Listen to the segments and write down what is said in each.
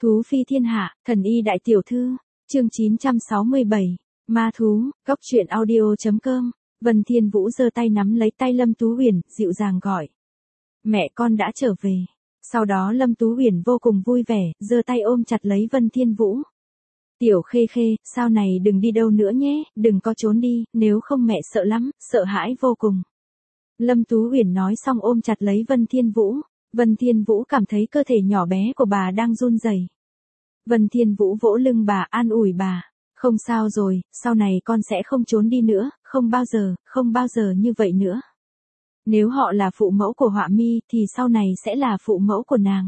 Thú phi thiên hạ, thần y đại tiểu thư, chương 967, ma thú, góc truyện audio.com. Vân Thiên Vũ giơ tay nắm lấy tay Lâm Tú Huyền, dịu dàng gọi. Mẹ con đã trở về. Sau đó Lâm Tú Huyền vô cùng vui vẻ, giơ tay ôm chặt lấy Vân Thiên Vũ. Tiểu Khê Khê, sau này đừng đi đâu nữa nhé, đừng có trốn đi, nếu không mẹ sợ lắm, sợ hãi vô cùng. Lâm Tú Huyền nói xong ôm chặt lấy Vân Thiên Vũ. Vân Thiên Vũ cảm thấy cơ thể nhỏ bé của bà đang run rẩy. Vân Thiên Vũ vỗ lưng bà an ủi bà. Không sao rồi, sau này con sẽ không trốn đi nữa, không bao giờ như vậy nữa. Nếu họ là phụ mẫu của Họa Mi thì sau này sẽ là phụ mẫu của nàng.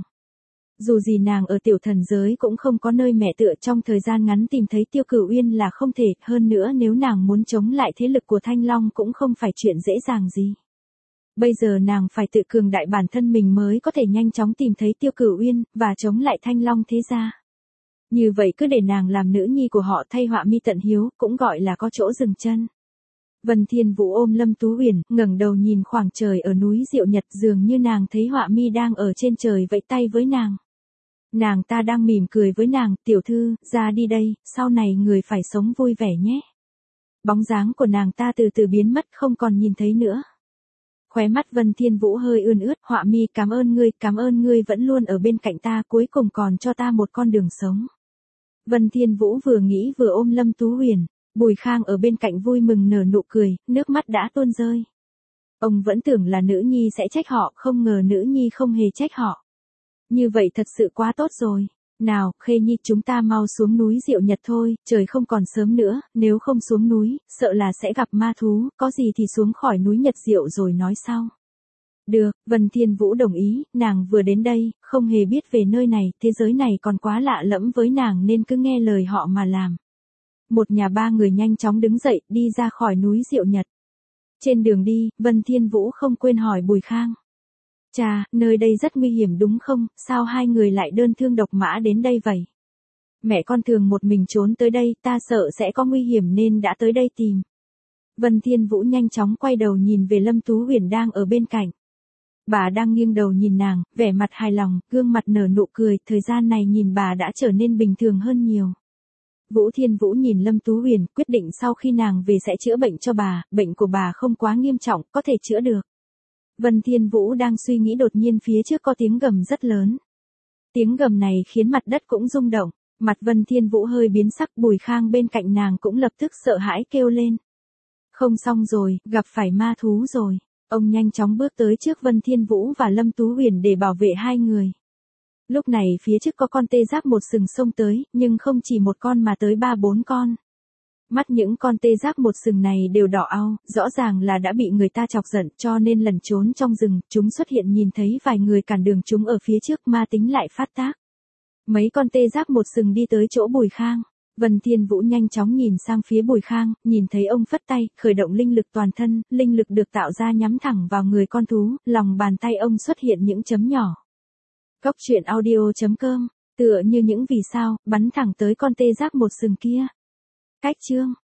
Dù gì nàng ở tiểu thần giới cũng không có nơi mẹ tựa, trong thời gian ngắn tìm thấy Tiêu Cửu Uyên là không thể, hơn nữa nếu nàng muốn chống lại thế lực của Thanh Long cũng không phải chuyện dễ dàng gì. Bây giờ nàng phải tự cường đại bản thân mình mới có thể nhanh chóng tìm thấy Tiêu Cửu Uyên, và chống lại Thanh Long thế gia. Như vậy cứ để nàng làm nữ nhi của họ thay Họa Mi tận hiếu, cũng gọi là có chỗ dừng chân. Vân Thiên Vũ ôm Lâm Tú Huyền, ngẩng đầu nhìn khoảng trời ở núi Diệu Nhật, dường như nàng thấy Họa Mi đang ở trên trời vẫy tay với nàng. Nàng ta đang mỉm cười với nàng, tiểu thư, ra đi đây, sau này người phải sống vui vẻ nhé. Bóng dáng của nàng ta từ từ biến mất không còn nhìn thấy nữa. Khóe mắt Vân Thiên Vũ hơi ươn ướt, Họa Mi cảm ơn ngươi vẫn luôn ở bên cạnh ta, cuối cùng còn cho ta một con đường sống. Vân Thiên Vũ vừa nghĩ vừa ôm Lâm Tú Huyền, Bùi Khang ở bên cạnh vui mừng nở nụ cười, nước mắt đã tuôn rơi. Ông vẫn tưởng là nữ nhi sẽ trách họ, không ngờ nữ nhi không hề trách họ. Như vậy thật sự quá tốt rồi. Nào, Khê Nhi, chúng ta mau xuống núi Diệu Nhật thôi, trời không còn sớm nữa, nếu không xuống núi, sợ là sẽ gặp ma thú, có gì thì xuống khỏi núi Nhật Diệu rồi nói sau. Được, Vân Thiên Vũ đồng ý, nàng vừa đến đây, không hề biết về nơi này, thế giới này còn quá lạ lẫm với nàng nên cứ nghe lời họ mà làm. Một nhà ba người nhanh chóng đứng dậy, đi ra khỏi núi Diệu Nhật. Trên đường đi, Vân Thiên Vũ không quên hỏi Bùi Khang. Chà, nơi đây rất nguy hiểm đúng không, sao hai người lại đơn thương độc mã đến đây vậy? Mẹ con thường một mình trốn tới đây, ta sợ sẽ có nguy hiểm nên đã tới đây tìm. Vân Thiên Vũ nhanh chóng quay đầu nhìn về Lâm Tú Huyền đang ở bên cạnh. Bà đang nghiêng đầu nhìn nàng, vẻ mặt hài lòng, gương mặt nở nụ cười, thời gian này nhìn bà đã trở nên bình thường hơn nhiều. Vũ Thiên Vũ nhìn Lâm Tú Huyền, quyết định sau khi nàng về sẽ chữa bệnh cho bà, bệnh của bà không quá nghiêm trọng, có thể chữa được. Vân Thiên Vũ đang suy nghĩ đột nhiên phía trước có tiếng gầm rất lớn. Tiếng gầm này khiến mặt đất cũng rung động, mặt Vân Thiên Vũ hơi biến sắc, Bùi Khang bên cạnh nàng cũng lập tức sợ hãi kêu lên. Không xong rồi, gặp phải ma thú rồi. Ông nhanh chóng bước tới trước Vân Thiên Vũ và Lâm Tú Huyền để bảo vệ hai người. Lúc này phía trước có con tê giác một sừng xông tới, nhưng không chỉ một con mà tới 3-4 con. Mắt những con tê giác một sừng này đều đỏ au, rõ ràng là đã bị người ta chọc giận cho nên lẩn trốn trong rừng, chúng xuất hiện nhìn thấy vài người cản đường chúng ở phía trước, ma tính lại phát tác. Mấy con tê giác một sừng đi tới chỗ Bùi Khang. Vân Thiên Vũ nhanh chóng nhìn sang phía Bùi Khang, nhìn thấy ông phất tay, khởi động linh lực toàn thân, linh lực được tạo ra nhắm thẳng vào người con thú, lòng bàn tay ông xuất hiện những chấm nhỏ. Góc truyện audio.com, tựa như những vì sao, bắn thẳng tới con tê giác một sừng kia. Cách chương